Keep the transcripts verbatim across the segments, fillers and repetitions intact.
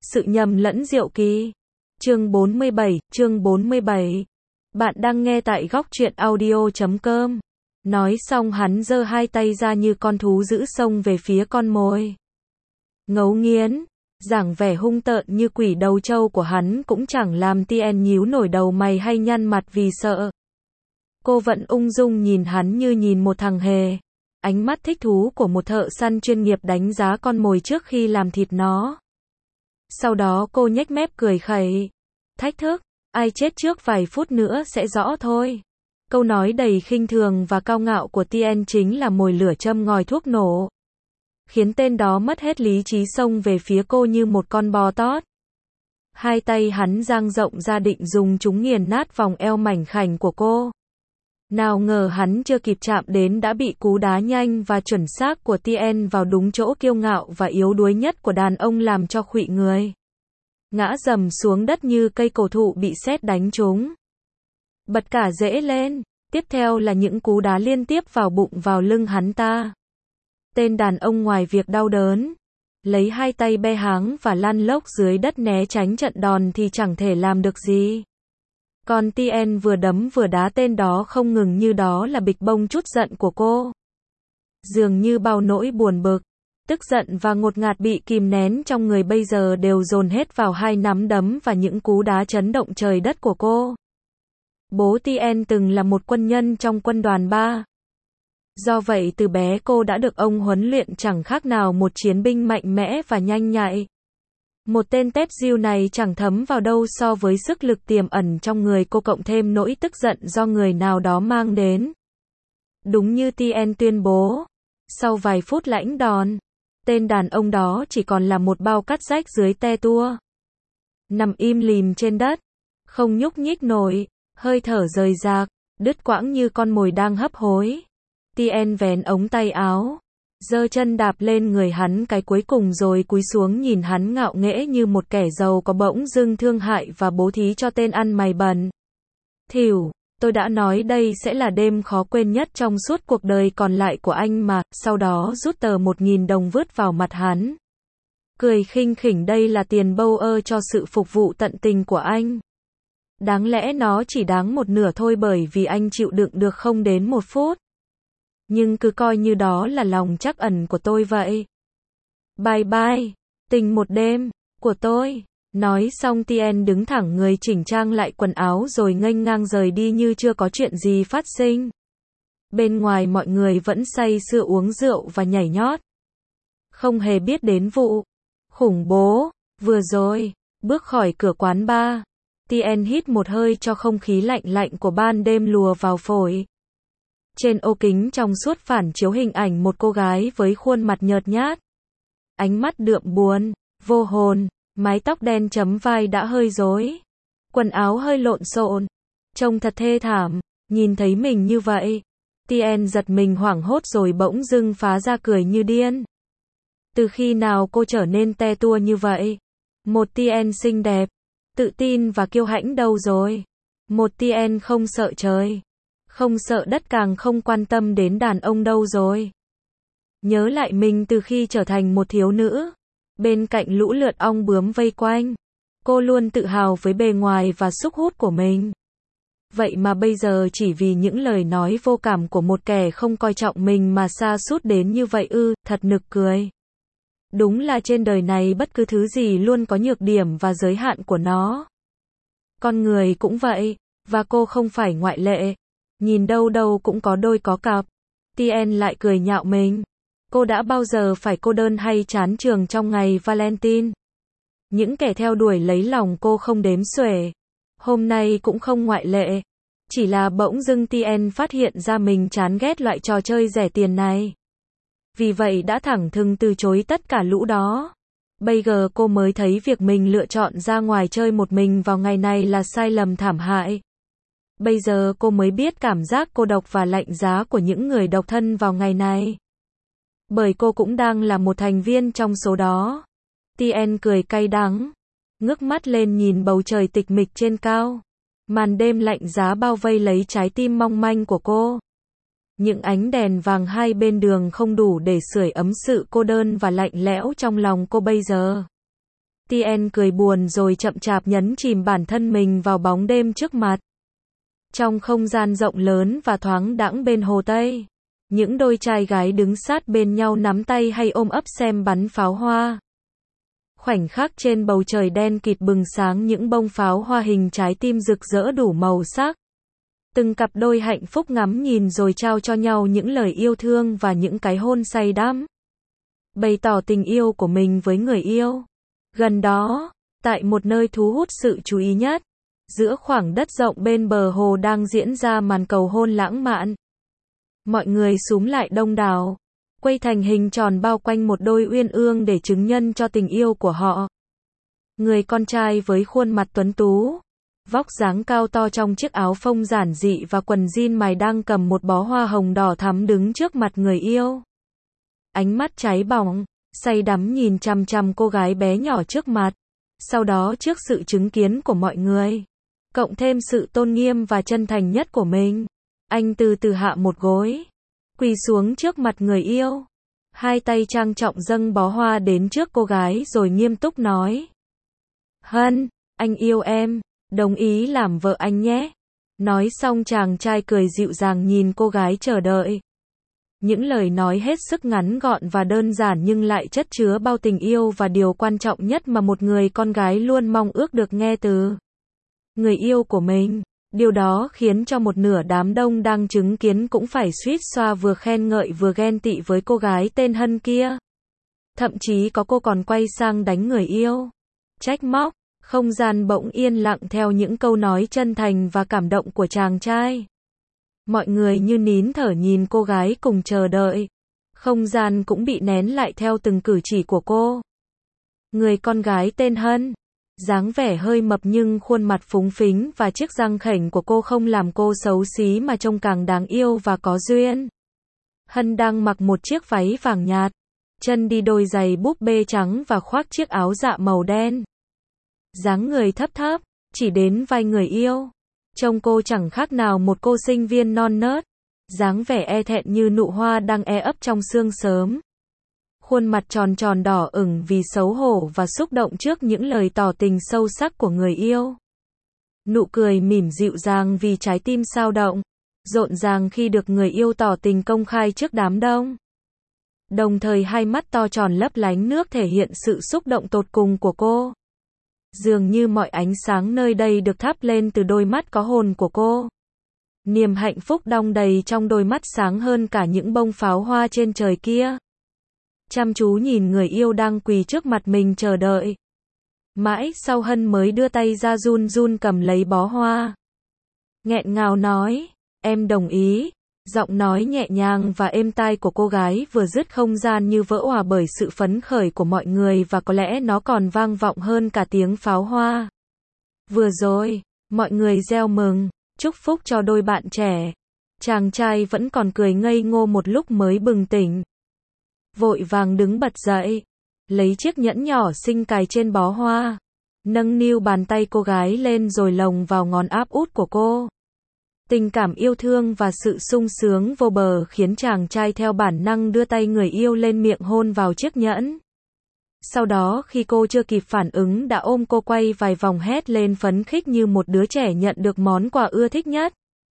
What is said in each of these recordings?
Sự nhầm lẫn diệu kỳ. Chương bốn mươi bảy, chương bốn mươi bảy. Bạn đang nghe tại góc truyện audio chấm com. Nói xong hắn giơ hai tay ra như con thú dữ xông về phía con mồi. Ngấu nghiến, dáng vẻ hung tợn như quỷ đầu trâu của hắn cũng chẳng làm Tien nhíu nổi đầu mày hay nhăn mặt vì sợ. Cô vẫn ung dung nhìn hắn như nhìn một thằng hề. Ánh mắt thích thú của một thợ săn chuyên nghiệp đánh giá con mồi trước khi làm thịt nó. Sau đó cô nhếch mép cười khẩy. Thách thức, ai chết trước vài phút nữa sẽ rõ thôi. Câu nói đầy khinh thường và cao ngạo của Tien chính là mồi lửa châm ngòi thuốc nổ. Khiến tên đó mất hết lý trí xông về phía cô như một con bò tót. Hai tay hắn dang rộng ra định dùng chúng nghiền nát vòng eo mảnh khảnh của cô. Nào ngờ hắn chưa kịp chạm đến đã bị cú đá nhanh và chuẩn xác của Tien vào đúng chỗ kiêu ngạo và yếu đuối nhất của đàn ông làm cho khuỵu người. Ngã rầm xuống đất như cây cổ thụ bị sét đánh trúng. Bật cả rễ lên, tiếp theo là những cú đá liên tiếp vào bụng vào lưng hắn ta. Tên đàn ông ngoài việc đau đớn, lấy hai tay be háng và lăn lóc dưới đất né tránh trận đòn thì chẳng thể làm được gì. Còn Tien vừa đấm vừa đá tên đó không ngừng như đó là bịch bông chút giận của cô. Dường như bao nỗi buồn bực, tức giận và ngột ngạt bị kìm nén trong người bây giờ đều dồn hết vào hai nắm đấm và những cú đá chấn động trời đất của cô. Bố Tien từng là một quân nhân trong quân đoàn ba. Do vậy từ bé cô đã được ông huấn luyện chẳng khác nào một chiến binh mạnh mẽ và nhanh nhạy. Một tên tép diêu này chẳng thấm vào đâu so với sức lực tiềm ẩn trong người cô cộng thêm nỗi tức giận do người nào đó mang đến. Đúng như Tien tuyên bố, sau vài phút lãnh đòn, tên đàn ông đó chỉ còn là một bao cắt rách dưới te tua. Nằm im lìm trên đất, không nhúc nhích nổi, hơi thở rời rạc, đứt quãng như con mồi đang hấp hối. Tien vén ống tay áo, giơ chân đạp lên người hắn cái cuối cùng rồi cúi xuống nhìn hắn ngạo nghễ như một kẻ giàu có bỗng dưng thương hại và bố thí cho tên ăn mày bẩn. Thỉu, tôi đã nói đây sẽ là đêm khó quên nhất trong suốt cuộc đời còn lại của anh mà, sau đó rút tờ một nghìn đồng vứt vào mặt hắn. Cười khinh khỉnh đây là tiền bâu ơ cho sự phục vụ tận tình của anh. Đáng lẽ nó chỉ đáng một nửa thôi bởi vì anh chịu đựng được không đến một phút. Nhưng cứ coi như đó là lòng trắc ẩn của tôi vậy. Bye bye, tình một đêm, của tôi. Nói xong Tien đứng thẳng người chỉnh trang lại quần áo rồi nghênh ngang rời đi như chưa có chuyện gì phát sinh. Bên ngoài mọi người vẫn say sưa uống rượu và nhảy nhót. Không hề biết đến vụ khủng bố vừa rồi. Bước khỏi cửa quán bar, Tien hít một hơi cho không khí lạnh lạnh của ban đêm lùa vào phổi. Trên ô kính trong suốt phản chiếu hình ảnh một cô gái với khuôn mặt nhợt nhát. Ánh mắt đượm buồn, vô hồn, mái tóc đen chấm vai đã hơi rối. Quần áo hơi lộn xộn, trông thật thê thảm. Nhìn thấy mình như vậy, Tien giật mình hoảng hốt rồi bỗng dưng phá ra cười như điên. Từ khi nào cô trở nên te tua như vậy? Một Tien xinh đẹp, tự tin và kiêu hãnh đâu rồi? Một Tien không sợ trời, không sợ đất càng không quan tâm đến đàn ông đâu rồi? Nhớ lại mình từ khi trở thành một thiếu nữ, bên cạnh lũ lượt ong bướm vây quanh, cô luôn tự hào với bề ngoài và sức hút của mình. Vậy mà bây giờ chỉ vì những lời nói vô cảm của một kẻ không coi trọng mình mà sa sút đến như vậy ư, thật nực cười. Đúng là trên đời này bất cứ thứ gì luôn có nhược điểm và giới hạn của nó. Con người cũng vậy, và cô không phải ngoại lệ. Nhìn đâu đâu cũng có đôi có cặp. Tien lại cười nhạo mình. Cô đã bao giờ phải cô đơn hay chán trường trong ngày Valentine? Những kẻ theo đuổi lấy lòng cô không đếm xuể. Hôm nay cũng không ngoại lệ. Chỉ là bỗng dưng Tien phát hiện ra mình chán ghét loại trò chơi rẻ tiền này. Vì vậy đã thẳng thừng từ chối tất cả lũ đó. Bây giờ cô mới thấy việc mình lựa chọn ra ngoài chơi một mình vào ngày này là sai lầm thảm hại. Bây giờ cô mới biết cảm giác cô độc và lạnh giá của những người độc thân vào ngày này. Bởi cô cũng đang là một thành viên trong số đó. Tien cười cay đắng, ngước mắt lên nhìn bầu trời tịch mịch trên cao. Màn đêm lạnh giá bao vây lấy trái tim mong manh của cô. Những ánh đèn vàng hai bên đường không đủ để sưởi ấm sự cô đơn và lạnh lẽo trong lòng cô bây giờ. Tien cười buồn rồi chậm chạp nhấn chìm bản thân mình vào bóng đêm trước mặt. Trong không gian rộng lớn và thoáng đãng bên hồ Tây, những đôi trai gái đứng sát bên nhau nắm tay hay ôm ấp xem bắn pháo hoa. Khoảnh khắc trên bầu trời đen kịt bừng sáng những bông pháo hoa hình trái tim rực rỡ đủ màu sắc. Từng cặp đôi hạnh phúc ngắm nhìn rồi trao cho nhau những lời yêu thương và những cái hôn say đắm. Bày tỏ tình yêu của mình với người yêu. Gần đó, tại một nơi thu hút sự chú ý nhất, giữa khoảng đất rộng bên bờ hồ đang diễn ra màn cầu hôn lãng mạn. Mọi người xúm lại đông đảo, quay thành hình tròn bao quanh một đôi uyên ương để chứng nhân cho tình yêu của họ. Người con trai với khuôn mặt tuấn tú, vóc dáng cao to trong chiếc áo phông giản dị và quần jean mài đang cầm một bó hoa hồng đỏ thắm đứng trước mặt người yêu. Ánh mắt cháy bỏng, say đắm nhìn chằm chằm cô gái bé nhỏ trước mặt. Sau đó trước sự chứng kiến của mọi người, cộng thêm sự tôn nghiêm và chân thành nhất của mình, anh từ từ hạ một gối, quỳ xuống trước mặt người yêu. Hai tay trang trọng dâng bó hoa đến trước cô gái rồi nghiêm túc nói: Hân, anh yêu em, đồng ý làm vợ anh nhé. Nói xong chàng trai cười dịu dàng nhìn cô gái chờ đợi. Những lời nói hết sức ngắn gọn và đơn giản nhưng lại chất chứa bao tình yêu và điều quan trọng nhất mà một người con gái luôn mong ước được nghe từ người yêu của mình. Điều đó khiến cho một nửa đám đông đang chứng kiến cũng phải suýt xoa vừa khen ngợi vừa ghen tị với cô gái tên Hân kia. Thậm chí có cô còn quay sang đánh người yêu, trách móc. Không gian bỗng yên lặng theo những câu nói chân thành và cảm động của chàng trai. Mọi người như nín thở nhìn cô gái cùng chờ đợi. Không gian cũng bị nén lại theo từng cử chỉ của cô. Người con gái tên Hân, dáng vẻ hơi mập nhưng khuôn mặt phúng phính và chiếc răng khểnh của cô không làm cô xấu xí mà trông càng đáng yêu và có duyên. Hân đang mặc một chiếc váy vàng nhạt, chân đi đôi giày búp bê trắng và khoác chiếc áo dạ màu đen. Dáng người thấp thấp, chỉ đến vai người yêu. Trông cô chẳng khác nào một cô sinh viên non nớt. Dáng vẻ e thẹn như nụ hoa đang e ấp trong sương sớm. Khuôn mặt tròn tròn đỏ ửng vì xấu hổ và xúc động trước những lời tỏ tình sâu sắc của người yêu. Nụ cười mỉm dịu dàng vì trái tim sao động, rộn ràng khi được người yêu tỏ tình công khai trước đám đông. Đồng thời hai mắt to tròn lấp lánh nước thể hiện sự xúc động tột cùng của cô. Dường như mọi ánh sáng nơi đây được thắp lên từ đôi mắt có hồn của cô. Niềm hạnh phúc đong đầy trong đôi mắt sáng hơn cả những bông pháo hoa trên trời kia. Chăm chú nhìn người yêu đang quỳ trước mặt mình chờ đợi. Mãi sau Hân mới đưa tay ra run run cầm lấy bó hoa. Nghẹn ngào nói, em đồng ý. Giọng nói nhẹ nhàng và êm tai của cô gái vừa dứt không gian như vỡ òa bởi sự phấn khởi của mọi người và có lẽ nó còn vang vọng hơn cả tiếng pháo hoa. Vừa rồi, mọi người reo mừng, chúc phúc cho đôi bạn trẻ. Chàng trai vẫn còn cười ngây ngô một lúc mới bừng tỉnh. Vội vàng đứng bật dậy, lấy chiếc nhẫn nhỏ xinh cài trên bó hoa, nâng niu bàn tay cô gái lên rồi lồng vào ngón áp út của cô. Tình cảm yêu thương và sự sung sướng vô bờ khiến chàng trai theo bản năng đưa tay người yêu lên miệng hôn vào chiếc nhẫn. Sau đó khi cô chưa kịp phản ứng đã ôm cô quay vài vòng hét lên phấn khích như một đứa trẻ nhận được món quà ưa thích nhất.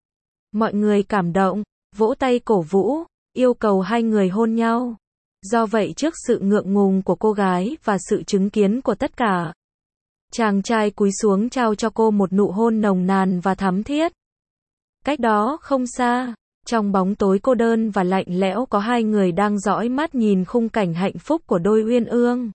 Mọi người cảm động, vỗ tay cổ vũ, yêu cầu hai người hôn nhau. Do vậy trước sự ngượng ngùng của cô gái và sự chứng kiến của tất cả, chàng trai cúi xuống trao cho cô một nụ hôn nồng nàn và thắm thiết. Cách đó không xa, trong bóng tối cô đơn và lạnh lẽo có hai người đang dõi mắt nhìn khung cảnh hạnh phúc của đôi uyên ương.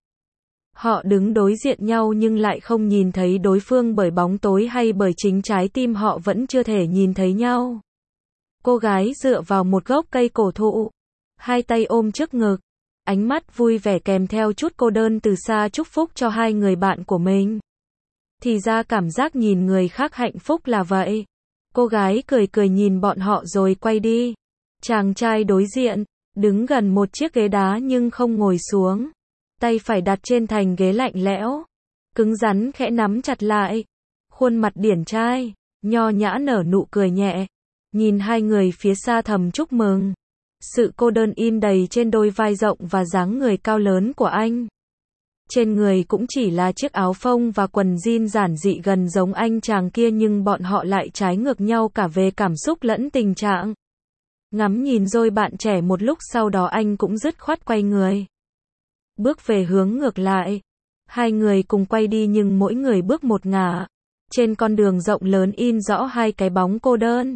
Họ đứng đối diện nhau nhưng lại không nhìn thấy đối phương bởi bóng tối hay bởi chính trái tim họ vẫn chưa thể nhìn thấy nhau. Cô gái dựa vào một gốc cây cổ thụ, hai tay ôm trước ngực, ánh mắt vui vẻ kèm theo chút cô đơn từ xa chúc phúc cho hai người bạn của mình. Thì ra cảm giác nhìn người khác hạnh phúc là vậy. Cô gái cười cười nhìn bọn họ rồi quay đi. Chàng trai đối diện, đứng gần một chiếc ghế đá nhưng không ngồi xuống. Tay phải đặt trên thành ghế lạnh lẽo, cứng rắn khẽ nắm chặt lại. Khuôn mặt điển trai, nho nhã nở nụ cười nhẹ. Nhìn hai người phía xa thầm chúc mừng. Sự cô đơn in đầy trên đôi vai rộng và dáng người cao lớn của anh. Trên người cũng chỉ là chiếc áo phông và quần jean giản dị gần giống anh chàng kia, nhưng bọn họ lại trái ngược nhau cả về cảm xúc lẫn tình trạng. Ngắm nhìn đôi bạn trẻ một lúc, sau đó anh cũng dứt khoát quay người. Bước về hướng ngược lại. Hai người cùng quay đi nhưng mỗi người bước một ngả. Trên con đường rộng lớn in rõ hai cái bóng cô đơn.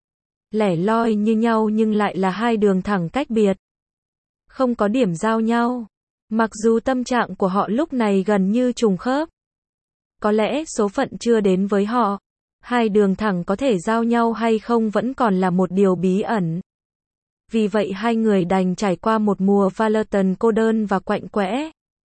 Lẻ loi như nhau nhưng lại là hai đường thẳng cách biệt. Không có điểm giao nhau. Mặc dù tâm trạng của họ lúc này gần như trùng khớp. Có lẽ số phận chưa đến với họ. Hai đường thẳng có thể giao nhau hay không vẫn còn là một điều bí ẩn. Vì vậy hai người đành trải qua một mùa Valentine cô đơn và quạnh quẽ.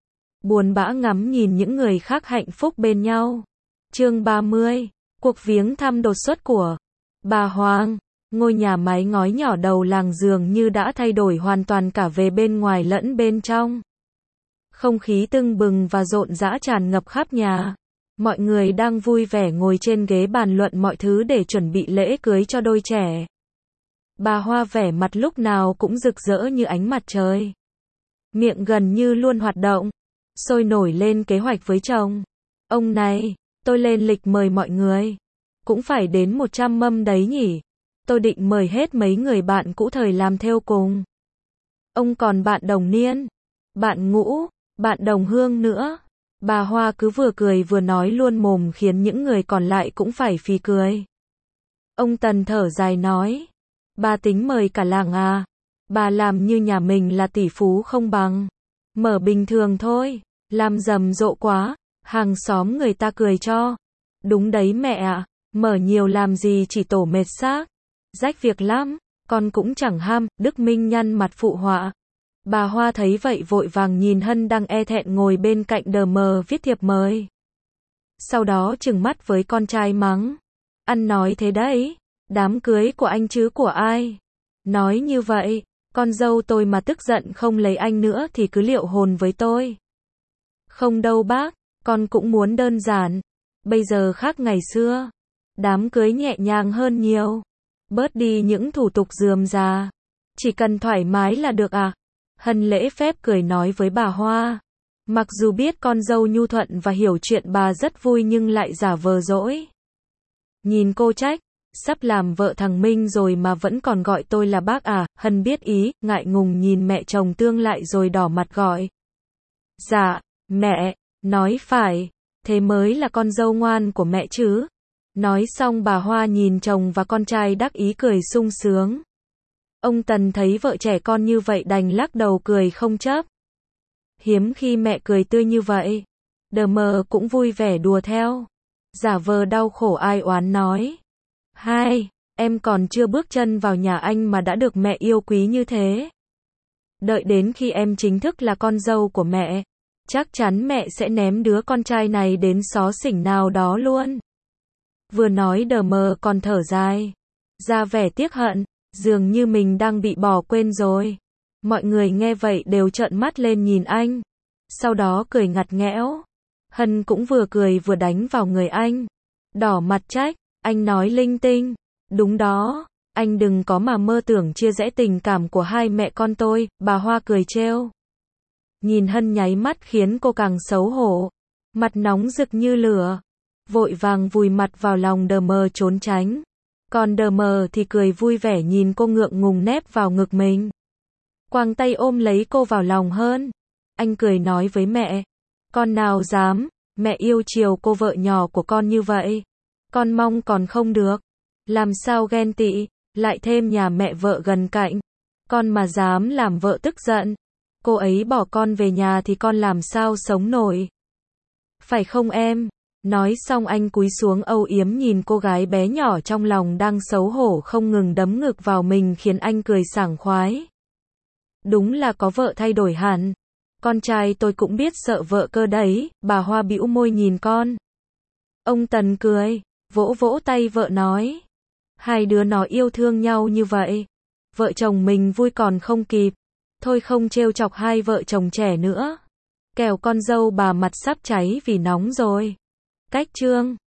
Buồn bã ngắm nhìn những người khác hạnh phúc bên nhau. Chương ba mươi. Cuộc viếng thăm đột xuất của bà Hoàng. Ngôi nhà mái ngói nhỏ đầu làng dường như đã thay đổi hoàn toàn cả về bên ngoài lẫn bên trong. Không khí tưng bừng và rộn rã tràn ngập khắp nhà. Mọi người đang vui vẻ ngồi trên ghế bàn luận mọi thứ để chuẩn bị lễ cưới cho đôi trẻ. Bà Hoa vẻ mặt lúc nào cũng rực rỡ như ánh mặt trời. Miệng gần như luôn hoạt động, sôi nổi lên kế hoạch với chồng. Ông này, tôi lên lịch mời mọi người. Cũng phải đến một trăm mâm đấy nhỉ. Tôi định mời hết mấy người bạn cũ thời làm theo cùng. Ông còn bạn đồng niên, bạn ngũ, bạn đồng hương nữa. Bà Hoa cứ vừa cười vừa nói luôn mồm khiến những người còn lại cũng phải phì cười. Ông Tần thở dài nói. Bà tính mời cả làng à? Bà làm như nhà mình là tỷ phú không bằng. Mở bình thường thôi, làm rầm rộ quá, hàng xóm người ta cười cho. Đúng đấy mẹ ạ, mở nhiều làm gì chỉ tổ mệt xác. Rách việc lắm, con cũng chẳng ham, Đức Minh nhăn mặt phụ họa. Bà Hoa thấy vậy vội vàng nhìn Hân đang e thẹn ngồi bên cạnh đờ mờ viết thiệp mời. Sau đó trừng mắt với con trai mắng. Ăn nói thế đấy, đám cưới của anh chứ của ai? Nói như vậy, con dâu tôi mà tức giận không lấy anh nữa thì cứ liệu hồn với tôi. Không đâu bác, con cũng muốn đơn giản. Bây giờ khác ngày xưa. Đám cưới nhẹ nhàng hơn nhiều. Bớt đi những thủ tục rườm rà. Chỉ cần thoải mái là được à? Hân lễ phép cười nói với bà Hoa. Mặc dù biết con dâu nhu thuận và hiểu chuyện bà rất vui nhưng lại giả vờ dỗi. Nhìn cô trách, sắp làm vợ thằng Minh rồi mà vẫn còn gọi tôi là bác à? Hân biết ý, ngại ngùng nhìn mẹ chồng tương lại rồi đỏ mặt gọi. Dạ, mẹ, nói phải, thế mới là con dâu ngoan của mẹ chứ. Nói xong bà Hoa nhìn chồng và con trai đắc ý cười sung sướng. Ông Tần thấy vợ trẻ con như vậy đành lắc đầu cười không chấp. Hiếm khi mẹ cười tươi như vậy. Đờ mờ cũng vui vẻ đùa theo. Giả vờ đau khổ ai oán nói. Hai, em còn chưa bước chân vào nhà anh mà đã được mẹ yêu quý như thế. Đợi đến khi em chính thức là con dâu của mẹ, chắc chắn mẹ sẽ ném đứa con trai này đến xó xỉnh nào đó luôn. Vừa nói đờ mờ còn thở dài. Ra vẻ tiếc hận. Dường như mình đang bị bỏ quên rồi. Mọi người nghe vậy đều trợn mắt lên nhìn anh. Sau đó cười ngặt nghẽo. Hân cũng vừa cười vừa đánh vào người anh. Đỏ mặt trách, anh nói linh tinh. Đúng đó, anh đừng có mà mơ tưởng chia rẽ tình cảm của hai mẹ con tôi, bà Hoa cười trêu. Nhìn Hân nháy mắt khiến cô càng xấu hổ. Mặt nóng rực như lửa. Vội vàng vùi mặt vào lòng đờ mờ trốn tránh. Còn đờ mờ thì cười vui vẻ nhìn cô ngượng ngùng nép vào ngực mình. Quàng tay ôm lấy cô vào lòng hơn. Anh cười nói với mẹ. Con nào dám, mẹ yêu chiều cô vợ nhỏ của con như vậy. Con mong còn không được. Làm sao ghen tị, lại thêm nhà mẹ vợ gần cạnh. Con mà dám làm vợ tức giận. Cô ấy bỏ con về nhà thì con làm sao sống nổi. Phải không em? Nói xong anh cúi xuống âu yếm nhìn cô gái bé nhỏ trong lòng đang xấu hổ không ngừng đấm ngực vào mình khiến anh cười sảng khoái. Đúng là có vợ thay đổi hẳn. Con trai tôi cũng biết sợ vợ cơ đấy, bà Hoa bĩu môi nhìn con. Ông Tần cười, vỗ vỗ tay vợ nói. Hai đứa nó yêu thương nhau như vậy. Vợ chồng mình vui còn không kịp. Thôi không trêu chọc hai vợ chồng trẻ nữa. Kẻo con dâu bà mặt sắp cháy vì nóng rồi. Cách chương